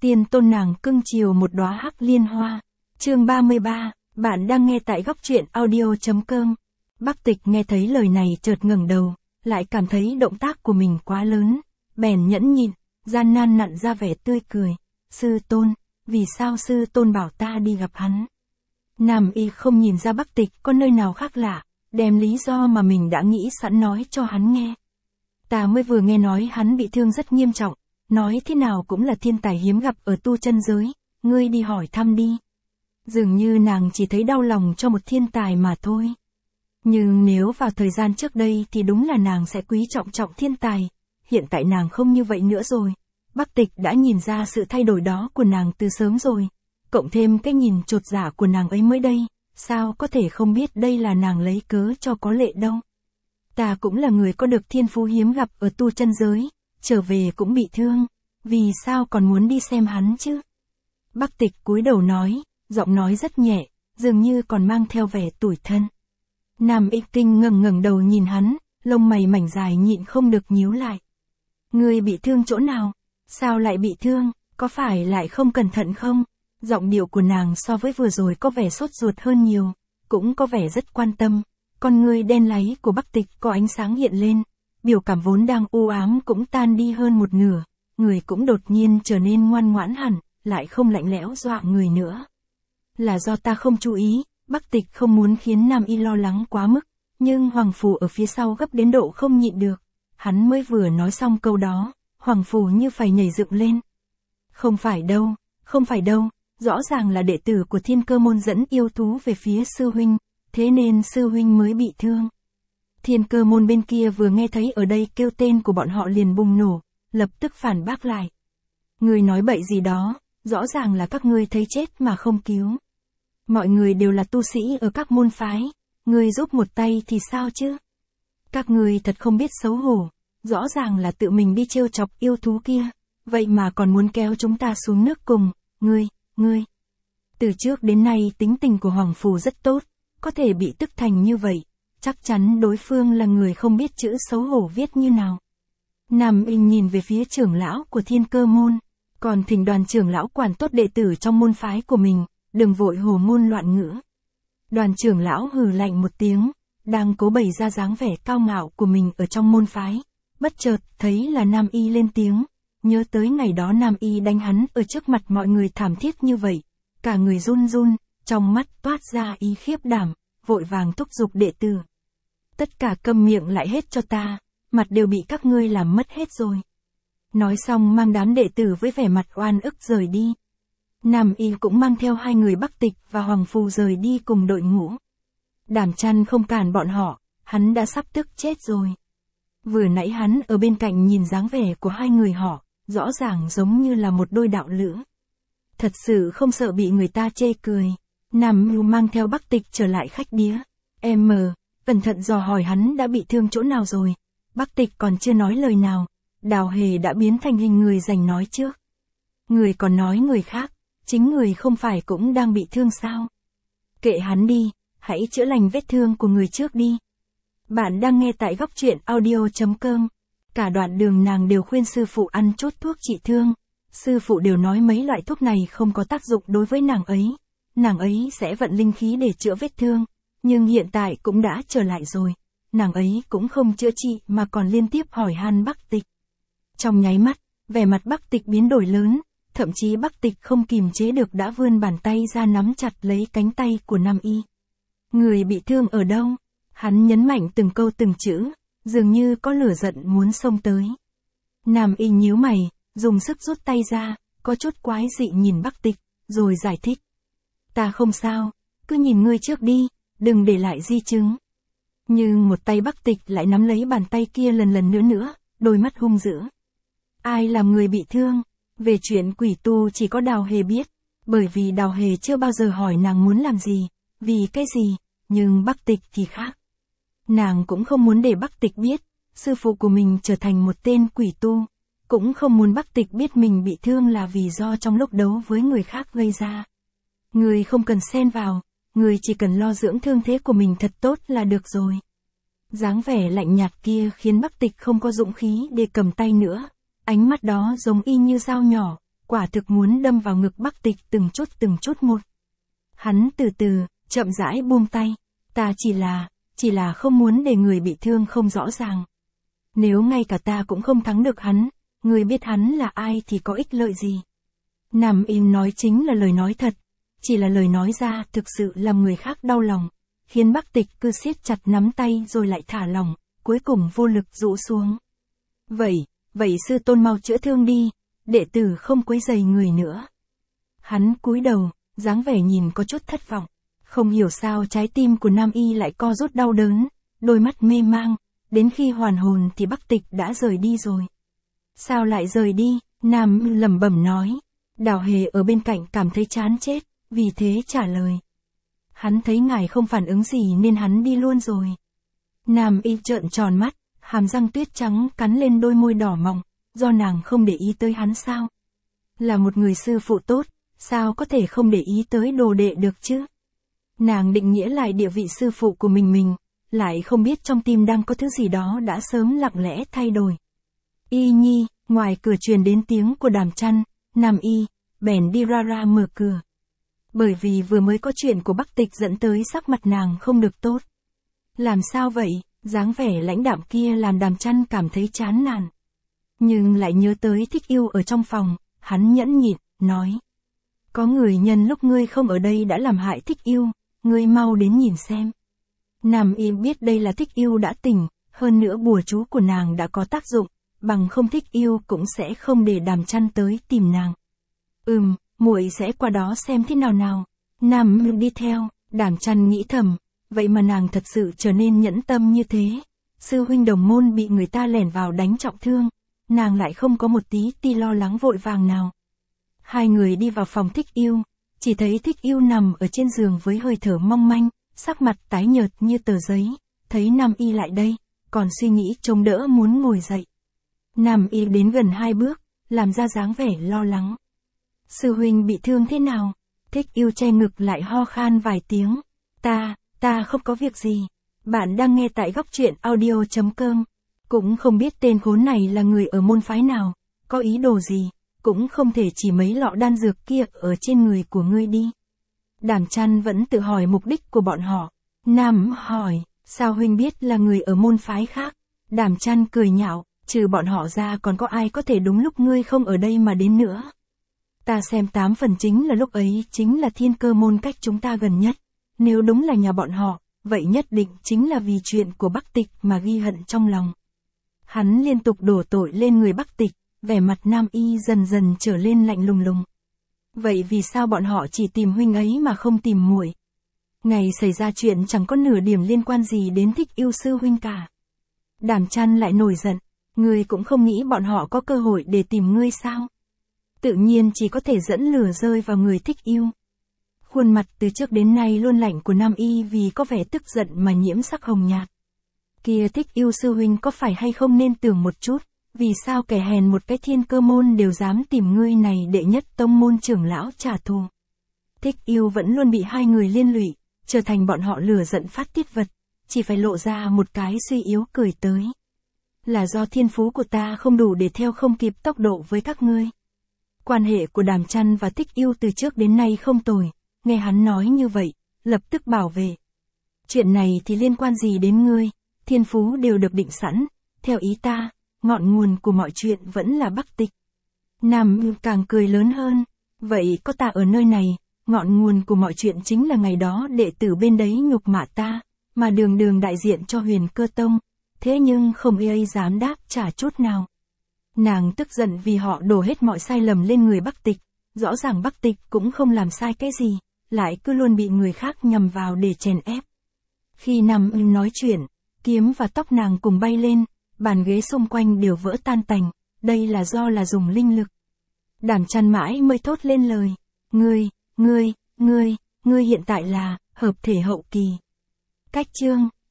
tiên tôn nàng cưng chiều một đóa hắc liên hoa. Chương 33, bạn đang nghe tại góc truyện audio.com. Bắc Tịch nghe thấy lời này chợt ngẩng đầu, lại cảm thấy động tác của mình quá lớn, bèn nhẫn nhịn, gian nan nặn ra vẻ tươi cười. Sư tôn, vì sao sư tôn bảo ta đi gặp hắn? Nam Y không nhìn ra Bắc Tịch có nơi nào khác lạ, đem lý do mà mình đã nghĩ sẵn nói cho hắn nghe. Ta mới vừa nghe nói hắn bị thương rất nghiêm trọng, nói thế nào cũng là thiên tài hiếm gặp ở tu chân giới, ngươi đi hỏi thăm đi. Dường như nàng chỉ thấy đau lòng cho một thiên tài mà thôi. Nhưng nếu vào thời gian trước đây thì đúng là nàng sẽ quý trọng thiên tài, hiện tại nàng không như vậy nữa rồi. Bắc Tịch đã nhìn ra sự thay đổi đó của nàng từ sớm rồi, cộng thêm cái nhìn chột dạ của nàng ấy mới đây, sao có thể không biết đây là nàng lấy cớ cho có lệ đâu. Ta cũng là người có được thiên phú hiếm gặp ở tu chân giới, trở về cũng bị thương, vì sao còn muốn đi xem hắn chứ? Bắc Tịch cúi đầu nói, giọng nói rất nhẹ, dường như còn mang theo vẻ tủi thân. Nam Y Kinh ngẩng đầu nhìn hắn, lông mày mảnh dài nhịn không được nhíu lại. Ngươi bị thương chỗ nào? Sao lại bị thương? Có phải lại không cẩn thận không? Giọng điệu của nàng so với vừa rồi có vẻ sốt ruột hơn nhiều, cũng có vẻ rất quan tâm. Con ngươi đen láy của Bắc Tịch có ánh sáng hiện lên, biểu cảm vốn đang u ám cũng tan đi hơn một nửa, người cũng đột nhiên trở nên ngoan ngoãn hẳn, lại không lạnh lẽo dọa người nữa. Là do ta không chú ý, Bắc Tịch không muốn khiến Nam Y lo lắng quá mức, nhưng Hoàng Phủ ở phía sau gấp đến độ không nhịn được. Hắn mới vừa nói xong câu đó, Hoàng Phủ như phải nhảy dựng lên. Không phải đâu, rõ ràng là đệ tử của Thiên Cơ môn dẫn yêu thú về phía sư huynh, thế nên sư huynh mới bị thương. Thiên Cơ môn bên kia vừa nghe thấy ở đây kêu tên của bọn họ liền bùng nổ, lập tức phản bác lại. Ngươi nói bậy gì đó, rõ ràng là các ngươi thấy chết mà không cứu. Mọi người đều là tu sĩ ở các môn phái, ngươi giúp một tay thì sao chứ? Các ngươi thật không biết xấu hổ, rõ ràng là tự mình đi trêu chọc yêu thú kia, vậy mà còn muốn kéo chúng ta xuống nước cùng, ngươi. Từ trước đến nay tính tình của Hoàng Phủ rất tốt, có thể bị tức thành như vậy, chắc chắn đối phương là người không biết chữ xấu hổ viết như nào. Nam Y nhìn về phía trưởng lão của Thiên Cơ môn, còn thỉnh Đoàn trưởng lão quản tốt đệ tử trong môn phái của mình, đừng vội hồ ngôn loạn ngữ. Đoàn trưởng lão hừ lạnh một tiếng, đang cố bày ra dáng vẻ cao ngạo của mình ở trong môn phái, bất chợt thấy là Nam Y lên tiếng, nhớ tới ngày đó Nam Y đánh hắn ở trước mặt mọi người thảm thiết như vậy, cả người run run, trong mắt toát ra ý khiếp đảm, vội vàng thúc giục đệ tử. Tất cả câm miệng lại hết cho ta, mặt đều bị các ngươi làm mất hết rồi. Nói xong mang đám đệ tử với vẻ mặt oan ức rời đi. Nam Y cũng mang theo hai người Bắc Tịch và Hoàng Phù rời đi cùng đội ngũ. Đàm Chăn không cản bọn họ, hắn đã sắp tức chết rồi. Vừa nãy hắn ở bên cạnh nhìn dáng vẻ của hai người họ, rõ ràng giống như là một đôi đạo lữ. Thật sự không sợ bị người ta chê cười. Nam Y mang theo Bắc Tịch trở lại khách điếm. Cẩn thận dò hỏi hắn đã bị thương chỗ nào rồi. Bắc Tịch còn chưa nói lời nào, Đào Hề đã biến thành hình người giành nói trước. Người còn nói người khác, chính người không phải cũng đang bị thương sao? Kệ hắn đi, hãy chữa lành vết thương của người trước đi. Bạn đang nghe tại góc truyện audio.com. Cả đoạn đường nàng đều khuyên sư phụ ăn chút thuốc trị thương. Sư phụ đều nói mấy loại thuốc này không có tác dụng đối với nàng ấy. Nàng ấy sẽ vận linh khí để chữa vết thương. Nhưng hiện tại cũng đã trở lại rồi. Nàng ấy cũng không chữa trị mà còn liên tiếp hỏi han Bắc Tịch. Trong nháy mắt, vẻ mặt Bắc Tịch biến đổi lớn. Thậm chí Bắc Tịch không kìm chế được đã vươn bàn tay ra nắm chặt lấy cánh tay của Nam Y. Người bị thương ở đâu? Hắn nhấn mạnh từng câu từng chữ, dường như có lửa giận muốn xông tới. Nam Y nhíu mày, dùng sức rút tay ra, có chút quái dị nhìn Bắc Tịch, rồi giải thích. Ta không sao, cứ nhìn ngươi trước đi, đừng để lại di chứng. Nhưng một tay Bắc Tịch lại nắm lấy bàn tay kia lần nữa, đôi mắt hung dữ. Ai làm người bị thương? Về chuyện quỷ tu chỉ có Đào Hề biết, bởi vì Đào Hề chưa bao giờ hỏi nàng muốn làm gì, vì cái gì, nhưng Bắc Tịch thì khác. Nàng cũng không muốn để Bắc Tịch biết, sư phụ của mình trở thành một tên quỷ tu, cũng không muốn Bắc Tịch biết mình bị thương là vì do trong lúc đấu với người khác gây ra. Người không cần xen vào, người chỉ cần lo dưỡng thương thế của mình thật tốt là được rồi. Dáng vẻ lạnh nhạt kia khiến Bắc Tịch không có dũng khí để cầm tay nữa. Ánh mắt đó giống y như dao nhỏ, quả thực muốn đâm vào ngực Bắc Tịch từng chút một. Hắn từ từ, chậm rãi buông tay, ta chỉ là không muốn để người bị thương không rõ ràng. Nếu ngay cả ta cũng không thắng được hắn, người biết hắn là ai thì có ích lợi gì. Nam im nói chính là lời nói thật, chỉ là lời nói ra thực sự làm người khác đau lòng, khiến Bắc Tịch cứ siết chặt nắm tay rồi lại thả lỏng, cuối cùng vô lực rũ xuống. Vậy sư tôn mau chữa thương đi, đệ tử không quấy rầy người nữa. Hắn cúi đầu, dáng vẻ nhìn có chút thất vọng, không hiểu sao trái tim của Nam Y lại co rút đau đớn, đôi mắt mê mang, đến khi hoàn hồn thì Bắc Tịch đã rời đi rồi. Sao lại rời đi? Nam lẩm bẩm nói. Đào Hề ở bên cạnh cảm thấy chán chết, vì thế trả lời. Hắn thấy ngài không phản ứng gì nên hắn đi luôn rồi. Nam Y trợn tròn mắt, hàm răng tuyết trắng cắn lên đôi môi đỏ mọng, do nàng không để ý tới hắn sao? Là một người sư phụ tốt, sao có thể không để ý tới đồ đệ được chứ? Nàng định nghĩa lại địa vị sư phụ của mình, lại không biết trong tim đang có thứ gì đó đã sớm lặng lẽ thay đổi. Y Nhi, ngoài cửa truyền đến tiếng của Đàm Chăn, Nam Y, bèn đi ra mở cửa. Bởi vì vừa mới có chuyện của Bắc Tịch dẫn tới sắc mặt nàng không được tốt. Làm sao vậy? Dáng vẻ lãnh đạm kia làm Đàm Chăn cảm thấy chán nản. Nhưng lại nhớ tới Thích Yêu ở trong phòng, hắn nhẫn nhịn, nói. Có người nhân lúc ngươi không ở đây đã làm hại Thích Yêu, ngươi mau đến nhìn xem. Nam Y biết đây là Thích Yêu đã tỉnh, hơn nữa bùa chú của nàng đã có tác dụng, bằng không Thích Yêu cũng sẽ không để Đàm Chăn tới tìm nàng. Muội sẽ qua đó xem thế nào. Nam đi theo, Đàm Chăn nghĩ thầm, vậy mà nàng thật sự trở nên nhẫn tâm như thế. Sư huynh đồng môn bị người ta lẻn vào đánh trọng thương, nàng lại không có một tí ti lo lắng vội vàng nào. Hai người đi vào phòng Thích Yêu, chỉ thấy Thích Yêu nằm ở trên giường với hơi thở mong manh, sắc mặt tái nhợt như tờ giấy, thấy Nam Y lại đây, còn suy nghĩ chống đỡ muốn ngồi dậy. Nam Y đến gần 2 bước, làm ra dáng vẻ lo lắng. Sư huynh bị thương thế nào? Thích Yêu che ngực lại ho khan vài tiếng. Ta không có việc gì. Bạn đang nghe tại góc truyện audio.com. Cũng không biết tên khốn này là người ở môn phái nào, có ý đồ gì, cũng không thể chỉ mấy lọ đan dược kia ở trên người của ngươi đi. Đàm Chăn vẫn tự hỏi mục đích của bọn họ. Nam hỏi, sao huynh biết là người ở môn phái khác? Đàm Chăn cười nhạo, trừ bọn họ ra còn có ai có thể đúng lúc ngươi không ở đây mà đến nữa. Ta xem 8 phần chính là lúc ấy chính là Thiên Cơ môn cách chúng ta gần nhất. Nếu đúng là nhà bọn họ, vậy nhất định chính là vì chuyện của Bắc Tịch mà ghi hận trong lòng. Hắn liên tục đổ tội lên người Bắc Tịch, vẻ mặt Nam Y dần dần trở lên lạnh lùng. Vậy vì sao bọn họ chỉ tìm huynh ấy mà không tìm muội? Ngày xảy ra chuyện chẳng có nửa điểm liên quan gì đến Thích Yêu sư huynh cả. Đàm Chăn lại nổi giận, ngươi cũng không nghĩ bọn họ có cơ hội để tìm ngươi sao? Tự nhiên chỉ có thể dẫn lửa rơi vào người Thích Yêu. Khuôn mặt từ trước đến nay luôn lạnh của Nam Y vì có vẻ tức giận mà nhiễm sắc hồng nhạt. Kia Thích Yêu sư huynh có phải hay không nên tưởng một chút, vì sao kẻ hèn một cái Thiên Cơ môn đều dám tìm ngươi này đệ nhất tông môn trưởng lão trả thù. Thích Yêu vẫn luôn bị hai người liên lụy, trở thành bọn họ lửa giận phát tiết vật, chỉ phải lộ ra một cái suy yếu cười tới. Là do thiên phú của ta không đủ để theo không kịp tốc độ với các ngươi. Quan hệ của Đàm Chăn và Thích Yêu từ trước đến nay không tồi, nghe hắn nói như vậy, lập tức bảo vệ. Chuyện này thì liên quan gì đến ngươi, thiên phú đều được định sẵn, theo ý ta, ngọn nguồn của mọi chuyện vẫn là Bắc Tịch. Nam càng cười lớn hơn, vậy có ta ở nơi này, ngọn nguồn của mọi chuyện chính là ngày đó đệ tử bên đấy nhục mạ ta, mà đường đại diện cho Huyền Cơ Tông, thế nhưng không ai dám đáp trả chút nào. Nàng tức giận vì họ đổ hết mọi sai lầm lên người Bắc Tịch, rõ ràng Bắc Tịch cũng không làm sai cái gì, lại cứ luôn bị người khác nhằm vào để chèn ép. Khi Nam nói chuyện, kiếm và tóc nàng cùng bay lên, bàn ghế xung quanh đều vỡ tan tành, đây là do dùng linh lực. Đàm Chăn mãi mới thốt lên lời, ngươi hiện tại là hợp thể hậu kỳ. Cách chương